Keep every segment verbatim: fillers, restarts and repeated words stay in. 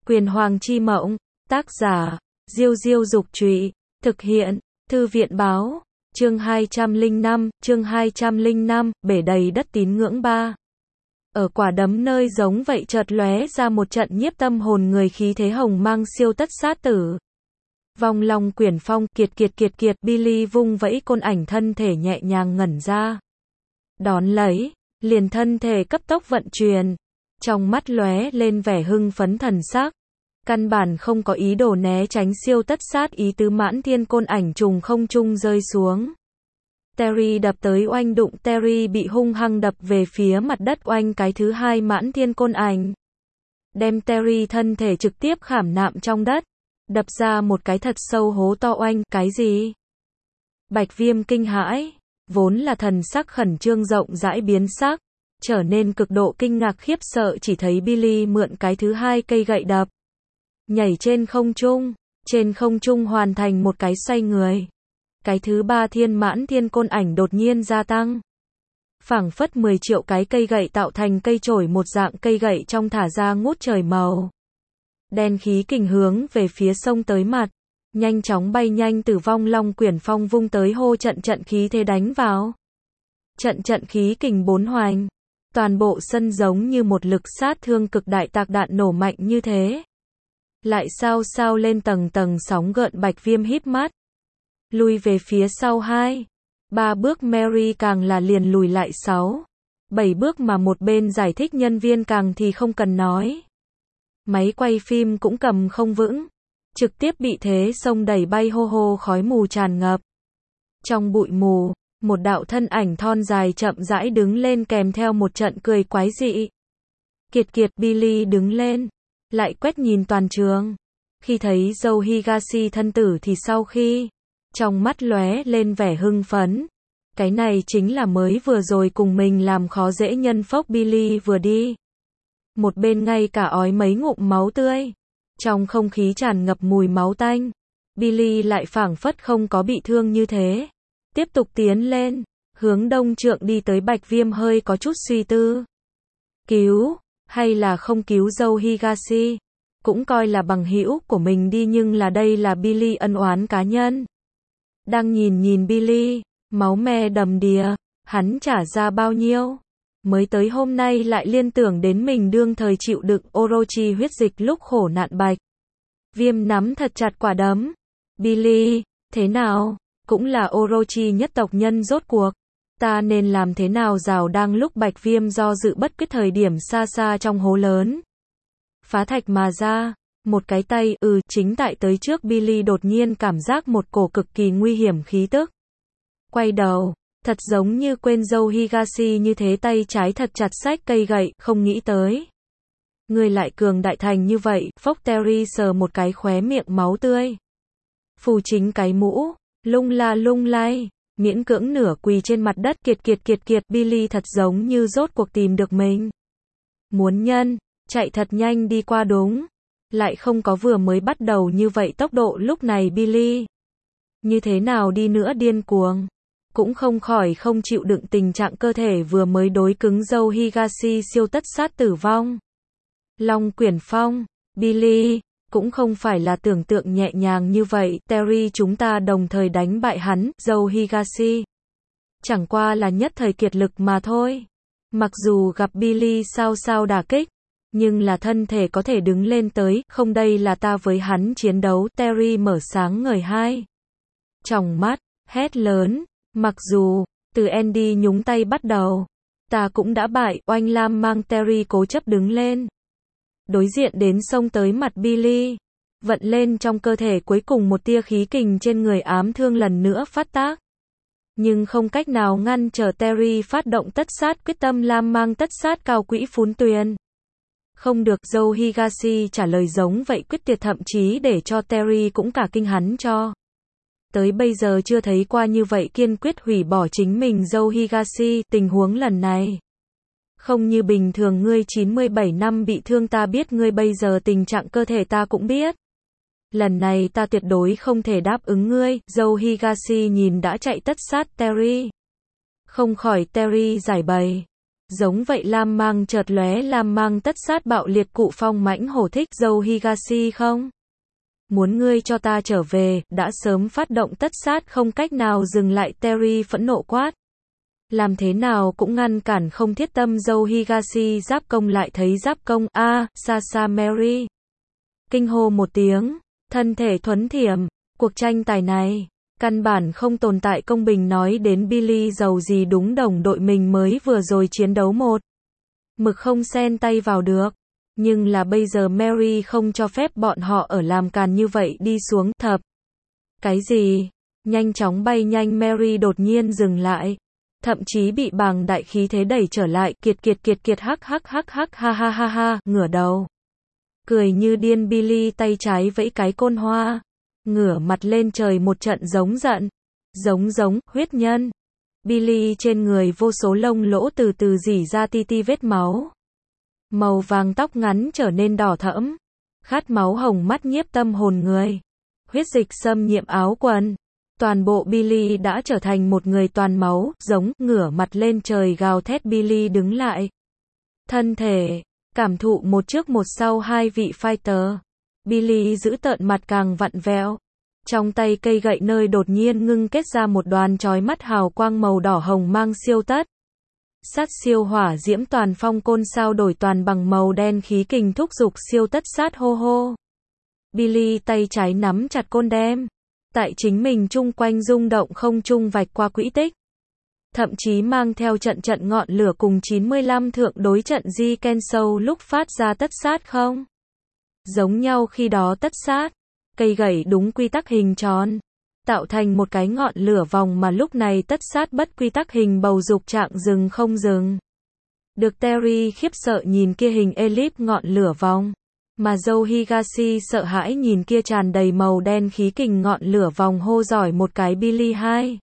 Quyền Hoàng chi mộng, tác giả, Diêu Diêu Dục Trụy, thực hiện, Thư viện Báo, chương hai trăm lẻ năm, chương hai trăm lẻ năm, bể đầy đất tín ngưỡng ba. Ở quả đấm nơi giống vậy chợt lóe ra một trận nhiếp tâm hồn người khí thế hồng mang siêu tất sát tử. Vong Long Quyển Phong, kiệt kiệt kiệt kiệt, Billy vung vẫy côn ảnh thân thể nhẹ nhàng ngẩn ra. Đón lấy, liền thân thể cấp tốc vận chuyển, trong mắt lóe lên vẻ hưng phấn thần sắc. Căn bản không có ý đồ né tránh siêu tất sát ý tứ mãn thiên côn ảnh trùng không trung rơi xuống. Terry đập tới oanh đụng, Terry bị hung hăng đập về phía mặt đất oanh cái thứ hai mãn thiên côn ảnh. Đem Terry thân thể trực tiếp khảm nạm trong đất, đập ra một cái thật sâu hố to oanh, cái gì? Bạch Viêm kinh hãi, vốn là thần sắc khẩn trương rộng rãi biến sắc, trở nên cực độ kinh ngạc khiếp sợ chỉ thấy Billy mượn cái thứ hai cây gậy đập. Nhảy trên không trung, trên không trung hoàn thành một cái xoay người. Cái thứ ba thiên mãn thiên côn ảnh đột nhiên gia tăng. Phảng phất mười triệu cái cây gậy tạo thành cây chổi một dạng cây gậy trong thả ra ngút trời màu. Đen khí kình hướng về phía sông tới mặt, nhanh chóng bay nhanh từ Vong Long Quyển Phong vung tới hô trận trận khí thế đánh vào. Trận trận khí kình bốn hoành, toàn bộ sân giống như một lực sát thương cực đại tạc đạn nổ mạnh như thế. Lại sao sao lên tầng tầng sóng gợn. Bạch Viêm híp mắt, lùi về phía sau hai, ba bước, Mary càng là liền lùi lại sáu, bảy bước mà một bên giải thích nhân viên càng thì không cần nói. Máy quay phim cũng cầm không vững, trực tiếp bị thế xông đẩy bay hô hô khói mù tràn ngập. Trong bụi mù, một đạo thân ảnh thon dài chậm rãi đứng lên kèm theo một trận cười quái dị. Kiệt kiệt, Billy đứng lên, lại quét nhìn toàn trường. Khi thấy Joe Higashi thân tử thì sau khi, trong mắt lóe lên vẻ hưng phấn. Cái này chính là mới vừa rồi cùng mình làm khó dễ nhân phốc Billy vừa đi. Một bên ngay cả ói mấy ngụm máu tươi. Trong không khí tràn ngập mùi máu tanh. Billy lại phảng phất không có bị thương như thế. Tiếp tục tiến lên, hướng đông trượng đi tới. Bạch Viêm hơi có chút suy tư. Cứu, hay là không cứu Joe Higashi? Cũng coi là bằng hữu của mình đi, nhưng là đây là Billy ân oán cá nhân. Đang nhìn nhìn Billy, máu me đầm đìa, hắn trả ra bao nhiêu? Mới tới hôm nay lại liên tưởng đến mình đương thời chịu đựng Orochi huyết dịch lúc khổ nạn. Bạch Viêm nắm thật chặt quả đấm. Billy, thế nào? Cũng là Orochi nhất tộc nhân rốt cuộc. Ta nên làm thế nào rào? Đang lúc Bạch Viêm do dự bất quyết thời điểm, xa xa trong hố lớn phá thạch mà ra, một cái tay, ừ, chính tại tới trước Billy đột nhiên cảm giác một cổ cực kỳ nguy hiểm khí tức. Quay đầu, thật giống như quên Joe Higashi như thế, tay trái thật chặt xách cây gậy, không nghĩ tới. Người lại cường đại thành như vậy. Phốc, Terry sờ một cái khóe miệng máu tươi. Phù chính cái mũ, lung la lung lay, miễn cưỡng nửa quỳ trên mặt đất. Kiệt kiệt kiệt kiệt, Billy thật giống như rốt cuộc tìm được mình. Muốn nhân, chạy thật nhanh đi qua đúng. Lại không có vừa mới bắt đầu như vậy tốc độ. Lúc này Billy, như thế nào đi nữa điên cuồng, cũng không khỏi không chịu đựng tình trạng cơ thể vừa mới đối cứng. Joe Higashi siêu tất sát tử vong Long Quyển Phong, Billy, cũng không phải là tưởng tượng nhẹ nhàng như vậy. Terry chúng ta đồng thời đánh bại hắn. Joe Higashi chẳng qua là nhất thời kiệt lực mà thôi. Mặc dù gặp Billy sao sao đả kích, nhưng là thân thể có thể đứng lên tới. Không, đây là ta với hắn chiến đấu. Terry mở sáng ngời hai tròng mắt, hét lớn. Mặc dù, từ Andy nhúng tay bắt đầu, ta cũng đã bại. Oanh lam mang Terry cố chấp đứng lên. Đối diện đến xông tới mặt Billy. Vận lên trong cơ thể cuối cùng một tia khí kình trên người ám thương lần nữa phát tác. Nhưng không cách nào ngăn trở Terry phát động tất sát quyết tâm. Lam mang tất sát cao quỹ phún tuyền. Không được. Joe Higashi trả lời giống vậy quyết tuyệt, thậm chí để cho Terry cũng cả kinh. Hắn cho tới bây giờ chưa thấy qua như vậy kiên quyết hủy bỏ chính mình. Joe Higashi, tình huống lần này không như bình thường. Ngươi chín mươi bảy năm bị thương, ta biết. Ngươi bây giờ tình trạng cơ thể ta cũng biết. Lần này ta tuyệt đối không thể đáp ứng ngươi. Joe Higashi nhìn đã chạy tất sát Terry, không khỏi Terry giải bày. Giống vậy lam mang chợt lóe, lam mang tất sát bạo liệt, cụ phong mãnh hổ thích dâu Higashi không? Muốn ngươi cho ta trở về, đã sớm phát động tất sát không cách nào dừng lại, Terry phẫn nộ quát. Làm thế nào cũng ngăn cản không thiết tâm dâu Higashi giáp công, lại thấy giáp công, a, à, Sasa Mary. Kinh hô một tiếng, thân thể thuấn thiểm, cuộc tranh tài này, căn bản không tồn tại công bình, nói đến Billy giàu gì đúng đồng đội mình mới vừa rồi chiến đấu một mực không xen tay vào được. Nhưng là bây giờ Mary không cho phép bọn họ ở làm càn như vậy đi xuống, thập. Cái gì? Nhanh chóng bay nhanh, Mary đột nhiên dừng lại. Thậm chí bị bàng đại khí thế đẩy trở lại, kiệt kiệt kiệt kiệt hắc hắc hắc hắc ha ha ha ha, ngửa đầu. Cười như điên, Billy tay trái vẫy cái côn hoa. Ngửa mặt lên trời một trận giống giận. Giống giống, huyết nhân. Billy trên người vô số lông lỗ từ từ rỉ ra ti ti vết máu. Màu vàng tóc ngắn trở nên đỏ thẫm. Khát máu hồng mắt nhiếp tâm hồn người. Huyết dịch xâm nhiễm áo quần. Toàn bộ Billy đã trở thành một người toàn máu, giống, ngửa mặt lên trời gào thét. Billy đứng lại. Thân thể, cảm thụ một trước một sau hai vị fighter. Billy giữ tợn mặt càng vặn vẹo. Trong tay cây gậy nơi đột nhiên ngưng kết ra một đoàn chói mắt hào quang màu đỏ hồng mang siêu tất. Sát siêu hỏa diễm toàn phong côn sao đổi toàn bằng màu đen, khí kình thúc dục siêu tất sát hô hô. Billy tay trái nắm chặt côn đem. Tại chính mình chung quanh rung động không trung vạch qua quỹ tích. Thậm chí mang theo trận trận ngọn lửa cùng chín mươi lăm thượng đối trận Ji Kensou lúc phát ra tất sát không? Giống nhau khi đó tất sát. Cây gậy đúng quy tắc hình tròn. Tạo thành một cái ngọn lửa vòng, mà lúc này tất sát bất quy tắc hình bầu dục trạng dừng không dừng. Được Terry khiếp sợ nhìn kia hình elip ngọn lửa vòng. Mà dâu Higashi sợ hãi nhìn kia tràn đầy màu đen khí kình ngọn lửa vòng, hô giỏi một cái Billy hai.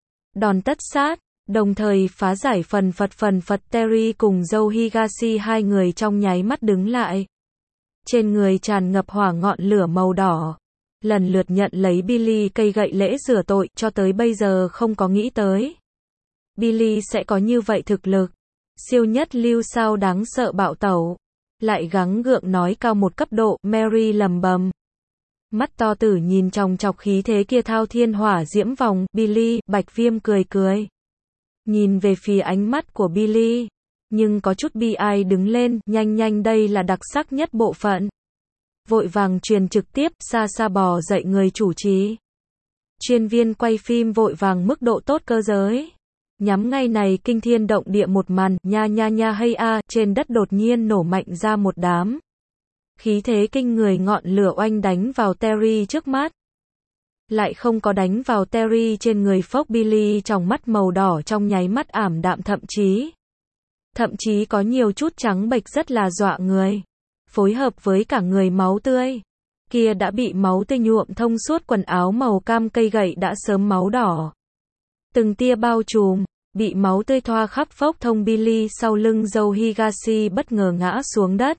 Đòn tất sát, đồng thời phá giải phần phật phần phật. Terry cùng dâu Higashi hai người trong nháy mắt đứng lại. Trên người tràn ngập hỏa ngọn lửa màu đỏ. Lần lượt nhận lấy Billy cây gậy lễ rửa tội, cho tới bây giờ không có nghĩ tới. Billy sẽ có như vậy thực lực. Siêu nhất lưu sao đáng sợ bạo tẩu. Lại gắng gượng nói cao một cấp độ, Mary lầm bầm. Mắt to tử nhìn chòng chọc khí thế kia thao thiên hỏa diễm vòng, Billy, Bạch Viêm cười cười. Nhìn về phía ánh mắt của Billy. Nhưng có chút bi ai đứng lên, nhanh nhanh đây là đặc sắc nhất bộ phận. Vội vàng truyền trực tiếp, xa xa bò dậy người chủ trì. Chuyên viên quay phim vội vàng mức độ tốt cơ giới. Nhắm ngay này kinh thiên động địa một màn, nha nha nha hay a, trên đất đột nhiên nổ mạnh ra một đám. Khí thế kinh người ngọn lửa oanh đánh vào Terry trước mắt. Lại không có đánh vào Terry trên người phốc. Billy trong mắt màu đỏ trong nháy mắt ảm đạm, thậm chí. Thậm chí có nhiều chút trắng bệch, rất là dọa người. Phối hợp với cả người máu tươi. Kia đã bị máu tươi nhuộm thông suốt quần áo màu cam, cây gậy đã sớm máu đỏ. Từng tia bao trùm, bị máu tươi thoa khắp phốc thông. Billy sau lưng dâu Higashi bất ngờ ngã xuống đất.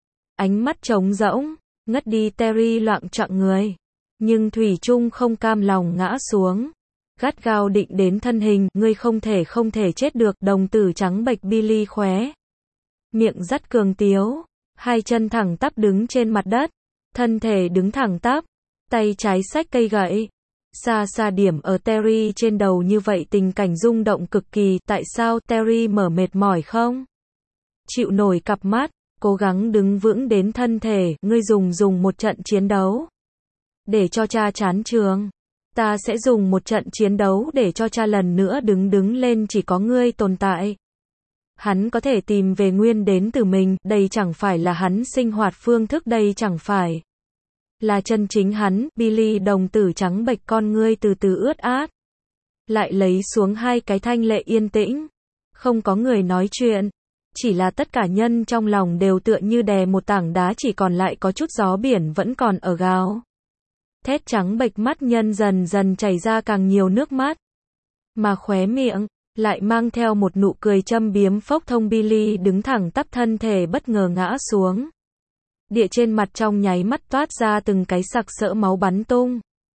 Ánh mắt trống rỗng, ngất đi. Terry loạng choạng người. Nhưng thủy chung không cam lòng ngã xuống. Gắt gao định đến thân hình, ngươi không thể không thể chết được, đồng tử trắng bệch. Billy khóe miệng dắt cường tiếu. Hai chân thẳng tắp đứng trên mặt đất. Thân thể đứng thẳng tắp. Tay trái xách cây gậy. Xa xa điểm ở Terry trên đầu, như vậy tình cảnh rung động cực kỳ. Tại sao Terry mở mệt mỏi không? Chịu nổi cặp mắt. Cố gắng đứng vững đến thân thể. Ngươi dùng dùng một trận chiến đấu. Để cho cha chán trường. Ta sẽ dùng một trận chiến đấu để cho cha lần nữa đứng đứng lên, chỉ có ngươi tồn tại. Hắn có thể tìm về nguyên đến từ mình, đây chẳng phải là hắn sinh hoạt phương thức, đây chẳng phải là chân chính hắn. Billy đồng tử trắng bệch, con ngươi từ từ ướt át. Lại lấy xuống hai cái thanh lệ, yên tĩnh. Không có người nói chuyện. Chỉ là tất cả nhân trong lòng đều tựa như đè một tảng đá, chỉ còn lại có chút gió biển vẫn còn ở gào thét. Trắng bệch mắt nhân dần dần chảy ra càng nhiều nước mắt. Mà khóe miệng lại mang theo một nụ cười châm biếm phốc thông. Billy đứng thẳng tắp, thân thể bất ngờ ngã xuống. Địa trên mặt trong nháy mắt toát ra từng cái sặc sỡ máu bắn tung.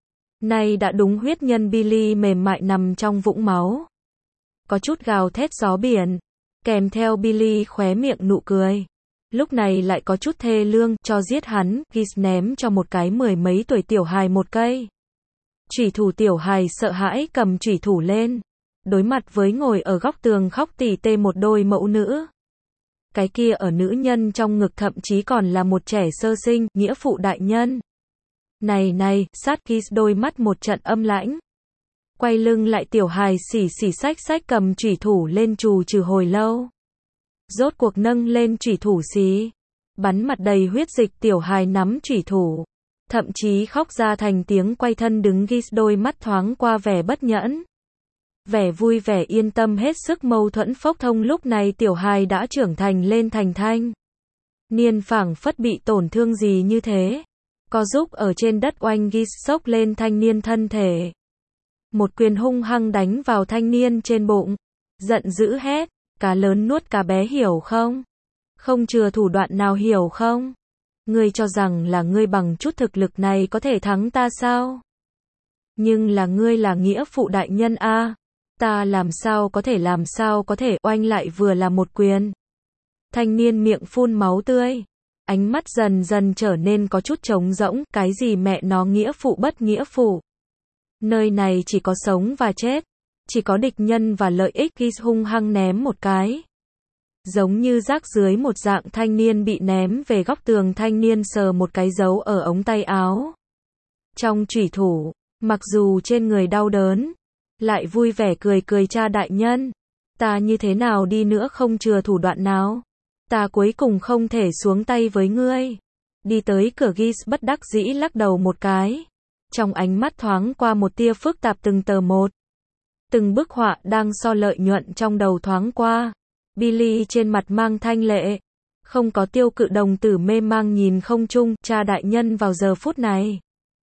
Này đã đúng huyết nhân. Billy mềm mại nằm trong vũng máu. Có chút gào thét gió biển. Kèm theo Billy khóe miệng nụ cười. Lúc này lại có chút thê lương, cho giết hắn, Ghis ném cho một cái mười mấy tuổi tiểu hài một cây chủy thủ. Tiểu hài sợ hãi cầm chủy thủ lên, đối mặt với ngồi ở góc tường khóc tỉ tê một đôi mẫu nữ. Cái kia ở nữ nhân trong ngực thậm chí còn là một trẻ sơ sinh, nghĩa phụ đại nhân. Này này, sát Ghis đôi mắt một trận âm lãnh. Quay lưng lại tiểu hài xỉ xỉ xách xách cầm chủy thủ lên trù trừ hồi lâu. Rốt cuộc nâng lên chủy thủ xí. Bắn mặt đầy huyết dịch tiểu hài nắm chủy thủ. Thậm chí khóc ra thành tiếng quay thân đứng. Ghis đôi mắt thoáng qua vẻ bất nhẫn. Vẻ vui vẻ yên tâm hết sức mâu thuẫn phốc thông. Lúc này tiểu hài đã trưởng thành lên thành thanh niên, phảng phất bị tổn thương gì như thế. Co giúp ở trên đất oanh. Ghis sốc lên thanh niên thân thể. Một quyền hung hăng đánh vào thanh niên trên bụng. Giận dữ hét. Cá lớn nuốt cá bé hiểu không? Không chừa thủ đoạn nào hiểu không? Ngươi cho rằng là ngươi bằng chút thực lực này có thể thắng ta sao? Nhưng là ngươi là nghĩa phụ đại nhân a, à. Ta làm sao có thể làm sao có thể oanh lại vừa là một quyền. Thanh niên miệng phun máu tươi. Ánh mắt dần dần trở nên có chút trống rỗng. Cái gì mẹ nó nghĩa phụ bất nghĩa phụ? Nơi này chỉ có sống và chết. Chỉ có địch nhân và lợi ích. Ghis hung hăng ném một cái. Giống như rác dưới một dạng. Thanh niên bị ném về góc tường. Thanh niên sờ một cái dấu ở ống tay áo. Trong chủy thủ. Mặc dù trên người đau đớn. Lại vui vẻ cười cười cha đại nhân. Ta như thế nào đi nữa không chừa thủ đoạn nào. Ta cuối cùng không thể xuống tay với ngươi. Đi tới cửa. Ghis bất đắc dĩ lắc đầu một cái. Trong ánh mắt thoáng qua một tia phức tạp. Từng tờ một. Từng bức họa đang so lợi nhuận trong đầu thoáng qua. Billy trên mặt mang thanh lệ. Không có tiêu cự đồng tử mê mang nhìn không trung. Cha đại nhân vào giờ phút này.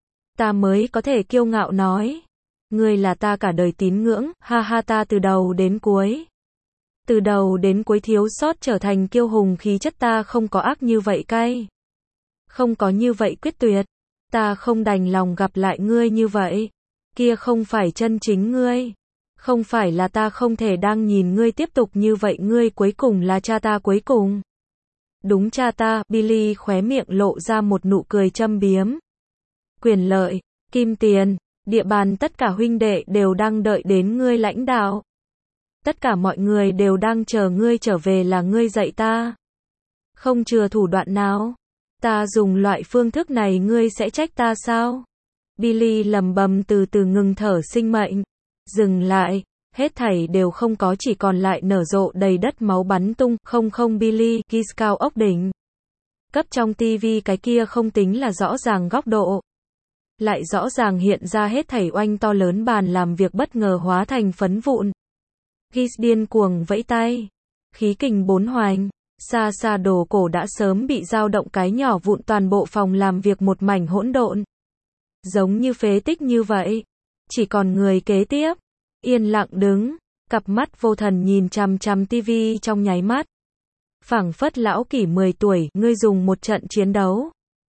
Ta mới có thể kiêu ngạo nói. Ngươi là ta cả đời tín ngưỡng. Ha ha ta từ đầu đến cuối. Từ đầu đến cuối thiếu sót trở thành kiêu hùng khí chất. Ta không có ác như vậy cay. Không có như vậy quyết tuyệt. Ta không đành lòng gặp lại ngươi như vậy. Kia không phải chân chính ngươi. Không phải là ta không thể đang nhìn ngươi tiếp tục như vậy. Ngươi cuối cùng là cha ta cuối cùng. Đúng cha ta. Billy khóe miệng lộ ra một nụ cười châm biếm. Quyền lợi, kim tiền, địa bàn tất cả huynh đệ đều đang đợi đến ngươi lãnh đạo. Tất cả mọi người đều đang chờ ngươi trở về là ngươi dạy ta. Không chừa thủ đoạn nào. Ta dùng loại phương thức này ngươi sẽ trách ta sao? Billy lầm bầm từ từ ngừng thở sinh mệnh. Dừng lại. Hết thảy đều không có chỉ còn lại nở rộ đầy đất máu bắn tung. Không không Billy, Ghis cao ốc đỉnh. Cấp trong tivi cái kia không tính là rõ ràng góc độ. Lại rõ ràng hiện ra hết thảy oanh to lớn bàn làm việc bất ngờ hóa thành phấn vụn. Ghis điên cuồng vẫy tay. Khí kình bốn hoành. Xa xa đồ cổ đã sớm bị dao động cái nhỏ vụn toàn bộ phòng làm việc một mảnh hỗn độn. Giống như phế tích như vậy. Chỉ còn người kế tiếp. Yên lặng đứng. Cặp mắt vô thần nhìn chằm chằm tivi trong nháy mắt. Phảng phất lão kỷ mười tuổi. Ngươi dùng một trận chiến đấu.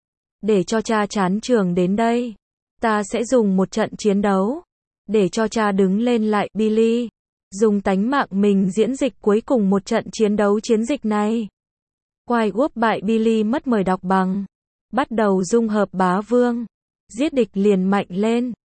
Để cho cha chán trường đến đây. Ta sẽ dùng một trận chiến đấu. Để cho cha đứng lên lại. Billy. Dùng tánh mạng mình diễn dịch cuối cùng một trận chiến đấu chiến dịch này. Quai Quốc bại Billy mất mời đọc bằng. Bắt đầu dung hợp bá vương. Giết địch liền mạnh lên.